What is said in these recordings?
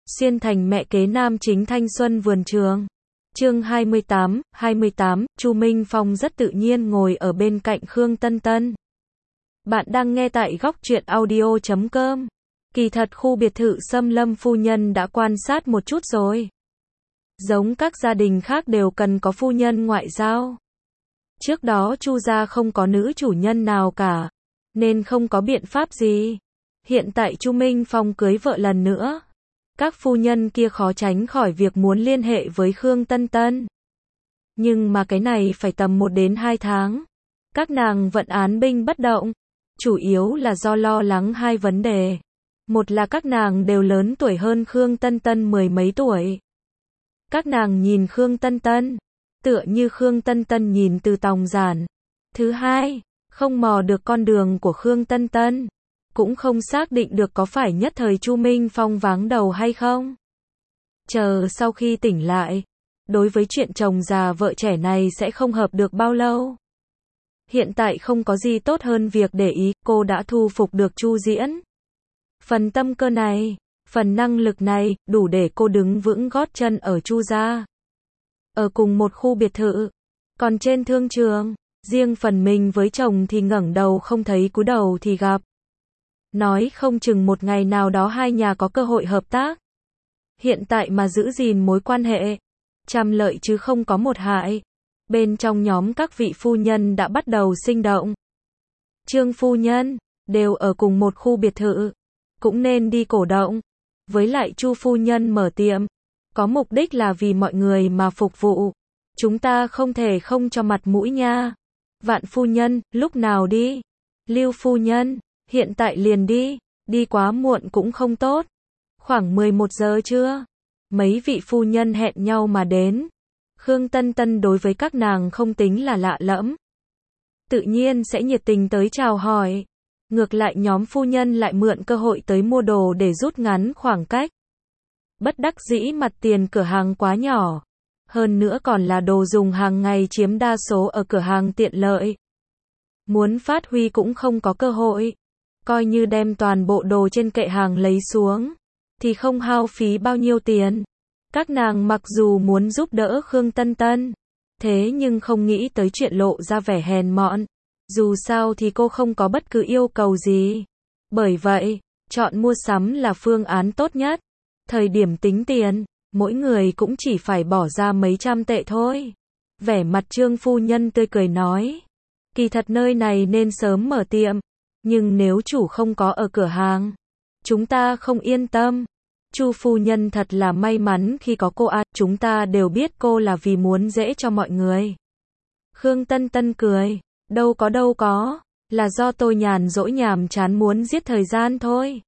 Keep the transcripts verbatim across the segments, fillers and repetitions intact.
Xuyên thành mẹ kế nam chính thanh xuân vườn trường. Chương hai mươi tám, hai mươi tám, Chu Minh Phong rất tự nhiên ngồi ở bên cạnh Khương Tân Tân. Bạn đang nghe tại góc truyện audio chấm com. Kỳ thật khu biệt thự Sâm Lâm phu nhân đã quan sát một chút rồi. Giống các gia đình khác đều cần có phu nhân ngoại giao. Trước đó Chu gia không có nữ chủ nhân nào cả, nên không có biện pháp gì. Hiện tại Chu Minh Phong cưới vợ lần nữa. Các phu nhân kia khó tránh khỏi việc muốn liên hệ với Khương Tân Tân. Nhưng mà cái này phải tầm một đến hai tháng. Các nàng vẫn án binh bất động. Chủ yếu là do lo lắng hai vấn đề. Một là các nàng đều lớn tuổi hơn Khương Tân Tân mười mấy tuổi. Các nàng nhìn Khương Tân Tân, tựa như Khương Tân Tân nhìn Từ Tòng Giản. Thứ hai, không mò được con đường của Khương Tân Tân. Cũng không xác định được có phải nhất thời Chu Minh Phong váng đầu hay không. Chờ sau khi tỉnh lại, đối với chuyện chồng già vợ trẻ này sẽ không hợp được bao lâu. Hiện tại không có gì tốt hơn việc để ý, cô đã thu phục được Chu Diễn. Phần tâm cơ này, phần năng lực này, đủ để cô đứng vững gót chân ở Chu gia. Ở cùng một khu biệt thự, còn trên thương trường, riêng phần mình với chồng thì ngẩng đầu không thấy cúi đầu thì gặp. Nói không chừng một ngày nào đó hai nhà có cơ hội hợp tác. Hiện tại mà giữ gìn mối quan hệ, trăm lợi chứ không có một hại. Bên trong nhóm các vị phu nhân đã bắt đầu sinh động. Trương phu nhân, đều ở cùng một khu biệt thự, cũng nên đi cổ động. Với lại Chu phu nhân mở tiệm, có mục đích là vì mọi người mà phục vụ. Chúng ta không thể không cho mặt mũi nha. Vạn phu nhân, lúc nào đi? Lưu phu nhân, hiện tại liền đi, đi quá muộn cũng không tốt. Khoảng mười một giờ trưa, mấy vị phu nhân hẹn nhau mà đến. Khương Tân Tân đối với các nàng không tính là lạ lẫm. Tự nhiên sẽ nhiệt tình tới chào hỏi. Ngược lại nhóm phu nhân lại mượn cơ hội tới mua đồ để rút ngắn khoảng cách. Bất đắc dĩ mặt tiền cửa hàng quá nhỏ. Hơn nữa còn là đồ dùng hàng ngày chiếm đa số ở cửa hàng tiện lợi. Muốn phát huy cũng không có cơ hội. Coi như đem toàn bộ đồ trên kệ hàng lấy xuống, thì không hao phí bao nhiêu tiền. Các nàng mặc dù muốn giúp đỡ Khương Tân Tân, thế nhưng không nghĩ tới chuyện lộ ra vẻ hèn mọn. Dù sao thì cô không có bất cứ yêu cầu gì. Bởi vậy, chọn mua sắm là phương án tốt nhất. Thời điểm tính tiền, mỗi người cũng chỉ phải bỏ ra mấy trăm tệ thôi. Vẻ mặt Trương phu nhân tươi cười nói, kỳ thật nơi này nên sớm mở tiệm. Nhưng nếu chủ không có ở cửa hàng, chúng ta không yên tâm. Chu phu nhân thật là may mắn khi có cô à, chúng ta đều biết cô là vì muốn dễ cho mọi người. Khương Tân Tân cười, đâu có đâu có, là do tôi nhàn rỗi nhàm chán muốn giết thời gian thôi.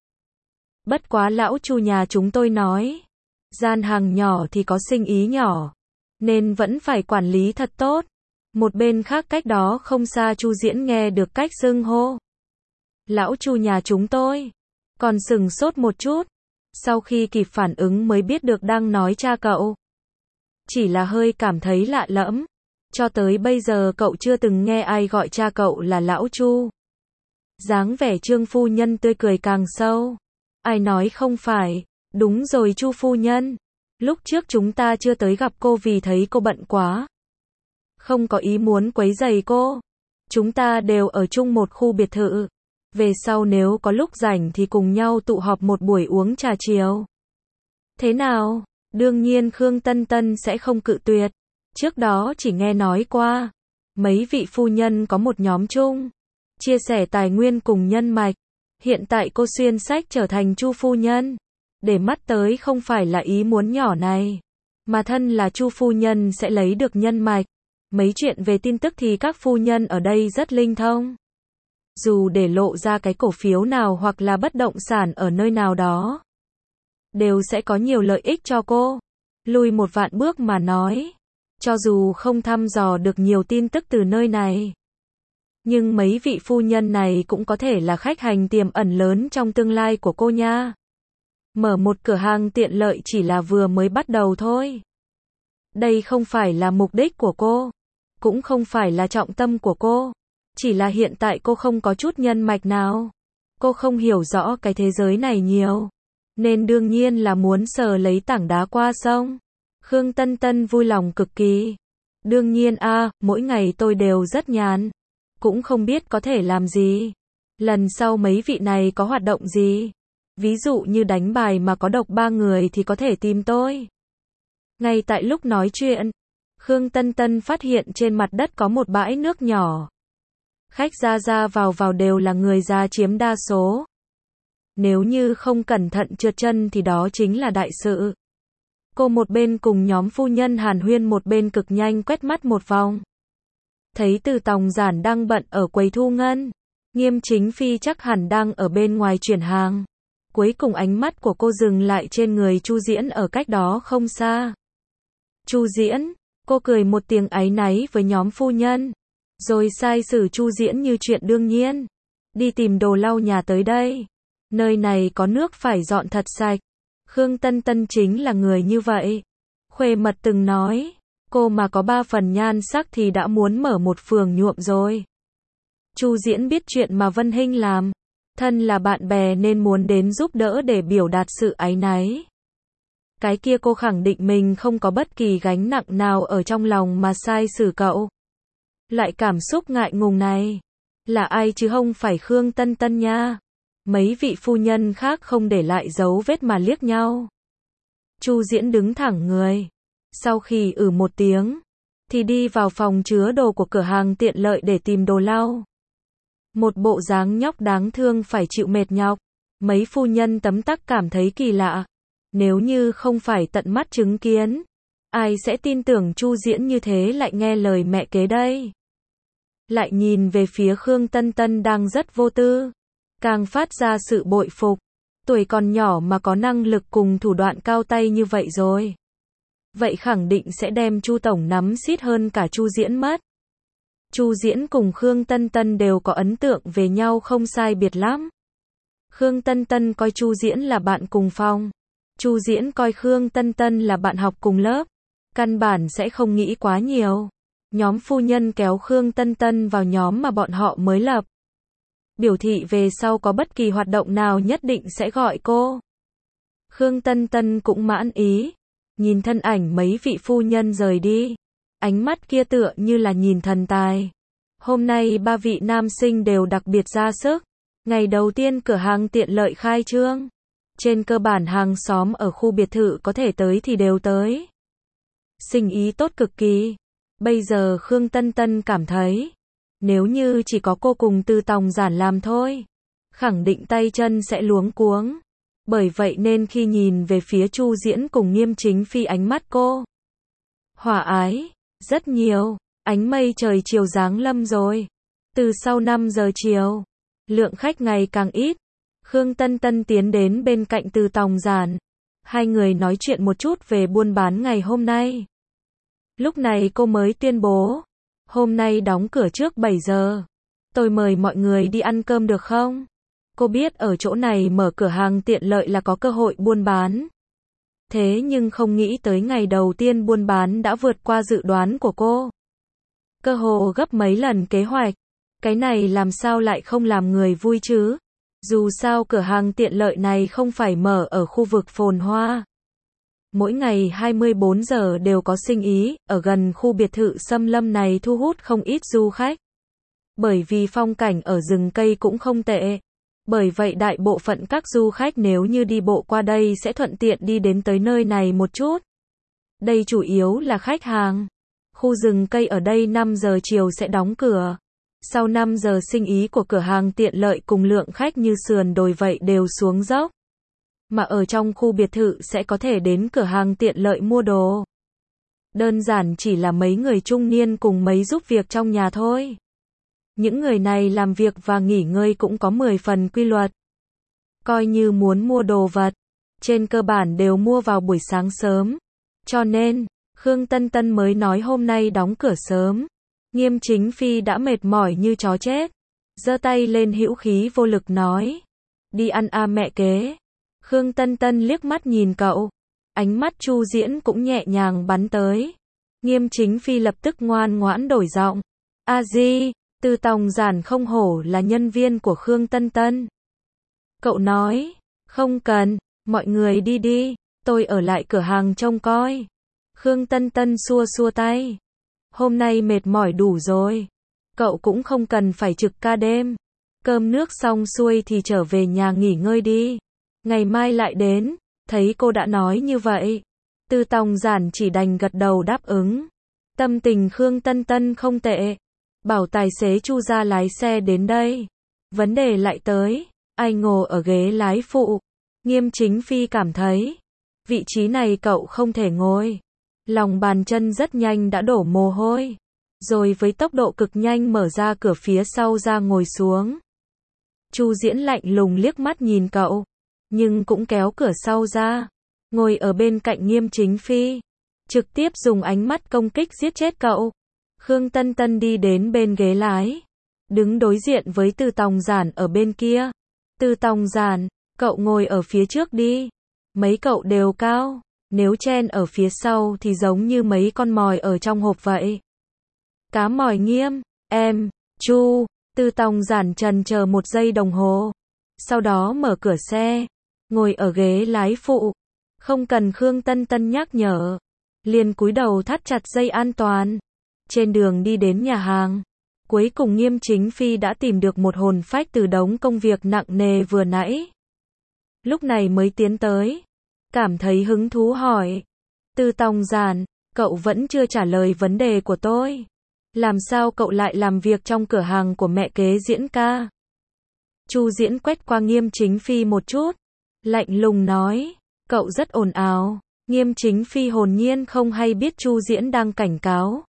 Bất quá lão Chu nhà chúng tôi nói, gian hàng nhỏ thì có sinh ý nhỏ, nên vẫn phải quản lý thật tốt. Một bên khác cách đó không xa Chu Diễn nghe được cách xưng hô. Lão Chu nhà chúng tôi, còn sừng sốt một chút, sau khi kịp phản ứng mới biết được đang nói cha cậu. Chỉ là hơi cảm thấy lạ lẫm, cho tới bây giờ cậu chưa từng nghe ai gọi cha cậu là lão Chu. Dáng vẻ Trương phu nhân tươi cười càng sâu. Ai nói không phải, đúng rồi Chu phu nhân, lúc trước chúng ta chưa tới gặp cô vì thấy cô bận quá. Không có ý muốn quấy rầy cô. Chúng ta đều ở chung một khu biệt thự. Về sau nếu có lúc rảnh thì cùng nhau tụ họp một buổi uống trà chiều. Thế nào? Đương nhiên Khương Tân Tân sẽ không cự tuyệt. Trước đó chỉ nghe nói qua, mấy vị phu nhân có một nhóm chung, chia sẻ tài nguyên cùng nhân mạch. Hiện tại cô xuyên sách trở thành Chu phu nhân. Để mắt tới không phải là ý muốn nhỏ này, mà thân là Chu phu nhân sẽ lấy được nhân mạch. Mấy chuyện về tin tức thì các phu nhân ở đây rất linh thông. Dù để lộ ra cái cổ phiếu nào hoặc là bất động sản ở nơi nào đó, đều sẽ có nhiều lợi ích cho cô. Lùi một vạn bước mà nói, cho dù không thăm dò được nhiều tin tức từ nơi này, nhưng mấy vị phu nhân này cũng có thể là khách hàng tiềm ẩn lớn trong tương lai của cô nha. Mở một cửa hàng tiện lợi chỉ là vừa mới bắt đầu thôi. Đây không phải là mục đích của cô, cũng không phải là trọng tâm của cô. Chỉ là hiện tại cô không có chút nhân mạch nào. Cô không hiểu rõ cái thế giới này nhiều. nên đương nhiên là muốn sờ lấy tảng đá qua sông. Khương Tân Tân vui lòng cực kỳ. Đương nhiên a, mỗi ngày tôi đều rất nhàn. Cũng không biết có thể làm gì. Lần sau mấy vị này có hoạt động gì? Ví dụ như đánh bài mà có độc ba người thì có thể tìm tôi. Ngay tại lúc nói chuyện, Khương Tân Tân phát hiện trên mặt đất có một bãi nước nhỏ. Khách ra ra vào vào đều là người già chiếm đa số. Nếu như không cẩn thận trượt chân thì đó chính là đại sự. Cô một bên cùng nhóm phu nhân hàn huyên một bên cực nhanh quét mắt một vòng. Thấy Từ Tòng Giản đang bận ở quầy thu ngân. Nghiêm Chính Phi chắc hẳn đang ở bên ngoài chuyển hàng. Cuối cùng ánh mắt của cô dừng lại trên người Chu Diễn ở cách đó không xa. Chu Diễn, cô cười một tiếng áy náy với nhóm phu nhân. Rồi sai sử Chu Diễn như chuyện đương nhiên. Đi tìm đồ lau nhà tới đây. Nơi này có nước phải dọn thật sạch. Khương Tân Tân chính là người như vậy. Khuê Mật từng nói, cô mà có ba phần nhan sắc thì đã muốn mở một phường nhuộm rồi. Chu Diễn biết chuyện mà Vân Hinh làm. Thân là bạn bè nên muốn đến giúp đỡ để biểu đạt sự áy náy. Cái kia cô khẳng định mình không có bất kỳ gánh nặng nào ở trong lòng mà sai xử cậu. Loại cảm xúc ngại ngùng này, là ai chứ không phải Khương Tân Tân nha. Mấy vị phu nhân khác không để lại dấu vết mà liếc nhau. Chu Diễn đứng thẳng người. Sau khi ử một tiếng, thì đi vào phòng chứa đồ của cửa hàng tiện lợi để tìm đồ lau. Một bộ dáng nhóc đáng thương phải chịu mệt nhọc. Mấy phu nhân tấm tắc cảm thấy kỳ lạ. Nếu như không phải tận mắt chứng kiến, ai sẽ tin tưởng Chu Diễn như thế lại nghe lời mẹ kế đây. Lại nhìn về phía Khương Tân Tân đang rất vô tư. Càng phát ra sự bội phục. Tuổi còn nhỏ mà có năng lực cùng thủ đoạn cao tay như vậy rồi. Vậy khẳng định sẽ đem Chu Tổng nắm xít hơn cả Chu Diễn mất. Chu Diễn cùng Khương Tân Tân đều có ấn tượng về nhau không sai biệt lắm. Khương Tân Tân coi Chu Diễn là bạn cùng phòng. Chu Diễn coi Khương Tân Tân là bạn học cùng lớp. Căn bản sẽ không nghĩ quá nhiều. Nhóm phu nhân kéo Khương Tân Tân vào nhóm mà bọn họ mới lập. Biểu thị về sau có bất kỳ hoạt động nào nhất định sẽ gọi cô. Khương Tân Tân cũng mãn ý. Nhìn thân ảnh mấy vị phu nhân rời đi. Ánh mắt kia tựa như là nhìn thần tài. Hôm nay ba vị nam sinh đều đặc biệt ra sức. Ngày đầu tiên cửa hàng tiện lợi khai trương. Trên cơ bản hàng xóm ở khu biệt thự có thể tới thì đều tới. Sinh ý tốt cực kỳ. Bây giờ Khương Tân Tân cảm thấy, nếu như chỉ có cô cùng Từ Tòng Giản làm thôi, khẳng định tay chân sẽ luống cuống. Bởi vậy nên khi nhìn về phía Chu Diễn cùng Nghiêm Chính Phi ánh mắt cô hòa ái, rất nhiều. Ánh mây trời chiều giáng lâm rồi. Từ sau năm giờ chiều, lượng khách ngày càng ít. Khương Tân Tân tiến đến bên cạnh Từ Tòng Giản. Hai người nói chuyện một chút về buôn bán ngày hôm nay. Lúc này cô mới tuyên bố, hôm nay đóng cửa trước bảy giờ. Tôi mời mọi người đi ăn cơm được không? Cô biết ở chỗ này mở cửa hàng tiện lợi là có cơ hội buôn bán. Thế nhưng không nghĩ tới ngày đầu tiên buôn bán đã vượt qua dự đoán của cô. Cơ hồ gấp mấy lần kế hoạch. Cái này làm sao lại không làm người vui chứ? Dù sao cửa hàng tiện lợi này không phải mở ở khu vực phồn hoa. Mỗi ngày hai mươi bốn giờ đều có sinh ý, ở gần khu biệt thự xâm lâm này thu hút không ít du khách. Bởi vì phong cảnh ở rừng cây cũng không tệ. Bởi vậy đại bộ phận các du khách nếu như đi bộ qua đây sẽ thuận tiện đi đến tới nơi này một chút. Đây chủ yếu là khách hàng. Khu rừng cây ở đây năm giờ chiều sẽ đóng cửa. Sau năm giờ sinh ý của cửa hàng tiện lợi cùng lượng khách như sườn đồi vậy đều xuống dốc. Mà ở trong khu biệt thự sẽ có thể đến cửa hàng tiện lợi mua đồ. Đơn giản chỉ là mấy người trung niên cùng mấy giúp việc trong nhà thôi. Những người này làm việc và nghỉ ngơi cũng có mười phần quy luật. Coi như muốn mua đồ vật, trên cơ bản đều mua vào buổi sáng sớm. Cho nên, Khương Tân Tân mới nói hôm nay đóng cửa sớm. Nghiêm Chính Phi đã mệt mỏi như chó chết. Giơ tay lên hữu khí vô lực nói. Đi ăn a mẹ kế. Khương Tân Tân liếc mắt nhìn cậu. Ánh mắt Chu Diễn cũng nhẹ nhàng bắn tới. Nghiêm Chính Phi lập tức ngoan ngoãn đổi giọng. A di, Từ Tòng Giản không hổ là nhân viên của Khương Tân Tân. Cậu nói, không cần. Mọi người đi đi, tôi ở lại cửa hàng trông coi. Khương Tân Tân xua xua tay. Hôm nay mệt mỏi đủ rồi. Cậu cũng không cần phải trực ca đêm. Cơm nước xong xuôi thì trở về nhà nghỉ ngơi đi. Ngày mai lại đến. Thấy cô đã nói như vậy, Tư Tòng Giản chỉ đành gật đầu đáp ứng. Tâm tình Khương Tân Tân không tệ. Bảo tài xế Chu ra lái xe đến đây. Vấn đề lại tới, ai ngồi ở ghế lái phụ. Nghiêm Chính Phi cảm thấy, vị trí này cậu không thể ngồi. Lòng bàn chân rất nhanh đã đổ mồ hôi. Rồi với tốc độ cực nhanh mở ra cửa phía sau ra ngồi xuống. Chu Diễn lạnh lùng liếc mắt nhìn cậu, nhưng cũng kéo cửa sau ra, ngồi ở bên cạnh Nghiêm Chính Phi, trực tiếp dùng ánh mắt công kích giết chết cậu. Khương Tân Tân đi đến bên ghế lái, đứng đối diện với Tư Tòng Giản ở bên kia. Tư Tòng Giản, cậu ngồi ở phía trước đi. Mấy cậu đều cao, nếu chen ở phía sau thì giống như mấy con mòi ở trong hộp vậy. Cá mòi Nghiêm, em, Chu. Tư Tòng Giản trần chờ một giây đồng hồ, sau đó mở cửa xe, ngồi ở ghế lái phụ. Không cần Khương Tân Tân nhắc nhở, liền cúi đầu thắt chặt dây an toàn. Trên đường đi đến nhà hàng, cuối cùng Nghiêm Chính Phi đã tìm được một hồn phách từ đống công việc nặng nề vừa nãy. Lúc này mới tiến tới, cảm thấy hứng thú hỏi. Tư Tòng Giản, cậu vẫn chưa trả lời vấn đề của tôi. Làm sao cậu lại làm việc trong cửa hàng của mẹ kế Diễn ca? Chu Diễn quét qua Nghiêm Chính Phi một chút, lạnh lùng nói, cậu rất ồn ào. Nghiêm Chính Phi hồn nhiên không hay biết Chu Diễn đang cảnh cáo.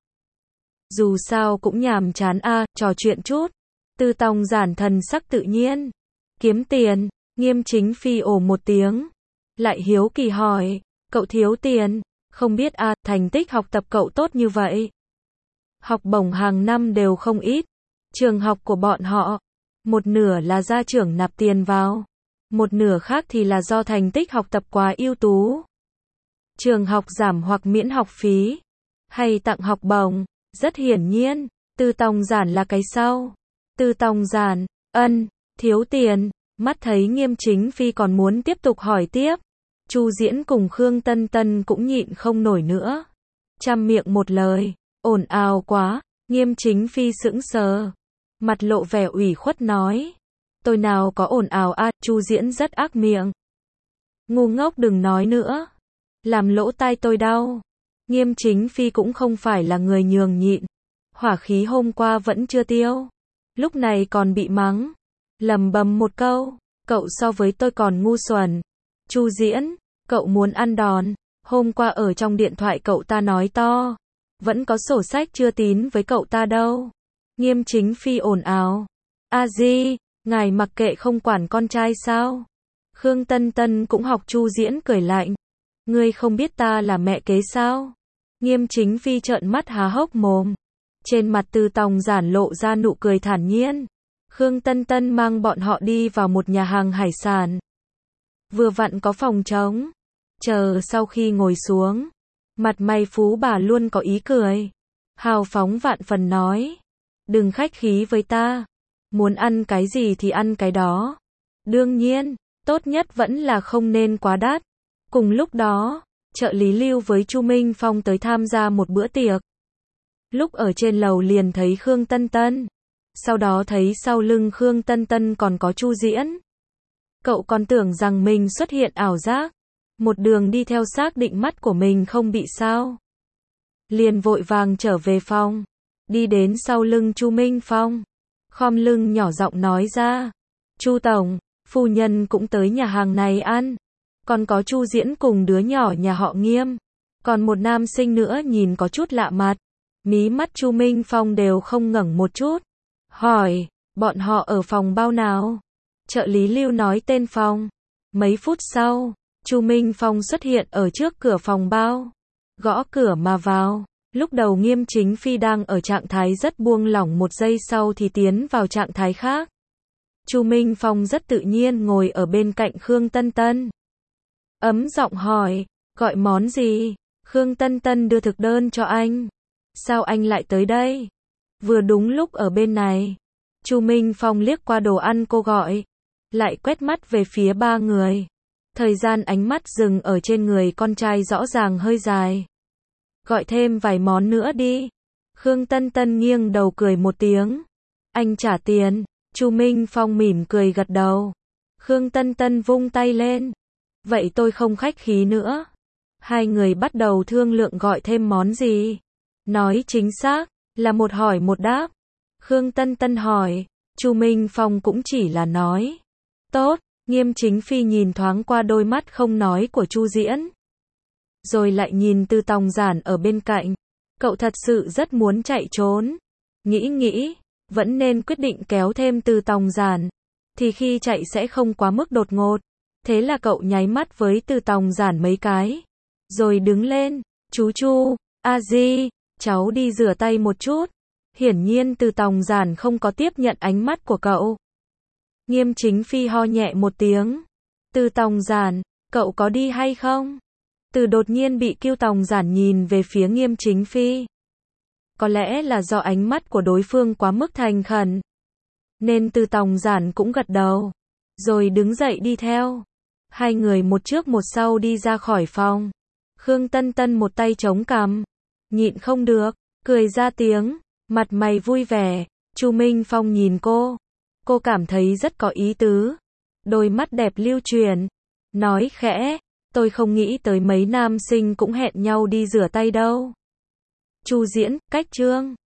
Dù sao cũng nhàm chán a, à, trò chuyện chút. Tư Tòng Giản thần sắc tự nhiên. Kiếm tiền. Nghiêm Chính Phi ồ một tiếng, lại hiếu kỳ hỏi, cậu thiếu tiền? Không biết a, à, thành tích học tập cậu tốt như vậy. Học bổng hàng năm đều không ít. Trường học của bọn họ, một nửa là gia trưởng nạp tiền vào, một nửa khác thì là do thành tích học tập quá ưu tú. Trường học giảm hoặc miễn học phí, hay tặng học bổng. Rất hiển nhiên, Tư Tòng Giản là cái sau. Tư Tòng Giản, ân, thiếu tiền. Mắt thấy Nghiêm Chính Phi còn muốn tiếp tục hỏi tiếp, Chu Diễn cùng Khương Tân Tân cũng nhịn không nổi nữa. Trăm miệng một lời, ồn ào quá. Nghiêm Chính Phi sững sờ, mặt lộ vẻ ủy khuất nói, tôi nào có ồn ào a. À, Chu Diễn rất ác miệng. Ngu ngốc đừng nói nữa, làm lỗ tai tôi đau. Nghiêm Chính Phi cũng không phải là người nhường nhịn, hỏa khí hôm qua vẫn chưa tiêu, lúc này còn bị mắng, lầm bầm một câu, cậu so với tôi còn ngu xuẩn. Chu Diễn, cậu muốn ăn đòn, hôm qua ở trong điện thoại cậu ta nói to, vẫn có sổ sách chưa tín với cậu ta đâu. Nghiêm Chính Phi ồn ào, a di, ngài mặc kệ không quản con trai sao? Khương Tân Tân cũng học Chu Diễn cười lạnh, ngươi không biết ta là mẹ kế sao? Nghiêm Chính Phi trợn mắt há hốc mồm, trên mặt Tư Tòng Giản lộ ra nụ cười thản nhiên. Khương Tân Tân mang bọn họ đi vào một nhà hàng hải sản. Vừa vặn có phòng trống. Chờ sau khi ngồi xuống, mặt mày phú bà luôn có ý cười. Hào phóng vạn phần nói, đừng khách khí với ta. Muốn ăn cái gì thì ăn cái đó. Đương nhiên, tốt nhất vẫn là không nên quá đắt. Cùng lúc đó, trợ lý Lưu với Chu Minh Phong tới tham gia một bữa tiệc. Lúc ở trên lầu liền thấy Khương Tân Tân. Sau đó thấy sau lưng Khương Tân Tân còn có Chu Diễn. Cậu còn tưởng rằng mình xuất hiện ảo giác. Một đường đi theo xác định mắt của mình không bị sao. Liền vội vàng trở về phòng. Đi đến sau lưng Chu Minh Phong. Khom lưng nhỏ giọng nói ra. Chu Tổng, phu nhân cũng tới nhà hàng này ăn. Còn có Chu Diễn cùng đứa nhỏ nhà họ Nghiêm. Còn một nam sinh nữa nhìn có chút lạ mặt. Mí mắt Chu Minh Phong đều không ngẩng một chút. Hỏi, bọn họ ở phòng bao nào? Trợ lý Lưu nói tên phòng. Mấy phút sau, Chu Minh Phong xuất hiện ở trước cửa phòng bao. Gõ cửa mà vào. Lúc đầu Nghiêm Chính Phi đang ở trạng thái rất buông lỏng, một giây sau thì tiến vào trạng thái khác. Chu Minh Phong rất tự nhiên ngồi ở bên cạnh Khương Tân Tân. Ấm giọng hỏi, gọi món gì? Khương Tân Tân đưa thực đơn cho anh. Sao anh lại tới đây? Vừa đúng lúc ở bên này. Chu Minh Phong liếc qua đồ ăn cô gọi, lại quét mắt về phía ba người. Thời gian ánh mắt dừng ở trên người con trai rõ ràng hơi dài. Gọi thêm vài món nữa đi. Khương Tân Tân nghiêng đầu cười một tiếng. Anh trả tiền. Chu Minh Phong mỉm cười gật đầu. Khương Tân Tân vung tay lên. Vậy tôi không khách khí nữa. Hai người bắt đầu thương lượng gọi thêm món gì. Nói chính xác, là một hỏi một đáp. Khương Tân Tân hỏi, Chu Minh Phong cũng chỉ là nói. Tốt, Nghiêm Chính Phi nhìn thoáng qua đôi mắt không nói của Chu Diễn. Rồi lại nhìn Từ Tòng Giản ở bên cạnh. Cậu thật sự rất muốn chạy trốn. Nghĩ nghĩ, vẫn nên quyết định kéo thêm Từ Tòng Giản. Thì khi chạy sẽ không quá mức đột ngột. Thế là cậu nháy mắt với Từ Tòng Giản mấy cái. Rồi đứng lên, chú Chu, a di, cháu đi rửa tay một chút. Hiển nhiên Từ Tòng Giản không có tiếp nhận ánh mắt của cậu. Nghiêm Chính Phi ho nhẹ một tiếng. Từ Tòng Giản, cậu có đi hay không? Từ đột nhiên bị Kiêu Tòng Giản nhìn về phía Nghiêm Chính Phi. Có lẽ là do ánh mắt của đối phương quá mức thành khẩn. Nên Từ Tòng Giản cũng gật đầu. Rồi đứng dậy đi theo. Hai người một trước một sau đi ra khỏi phòng. Khương Tân Tân một tay chống cằm. Nhịn không được, cười ra tiếng. Mặt mày vui vẻ. Chu Minh Phong nhìn cô. Cô cảm thấy rất có ý tứ. Đôi mắt đẹp lưu chuyển. Nói khẽ. Tôi không nghĩ tới mấy nam sinh cũng hẹn nhau đi rửa tay đâu. Chu Diễn, cách chương.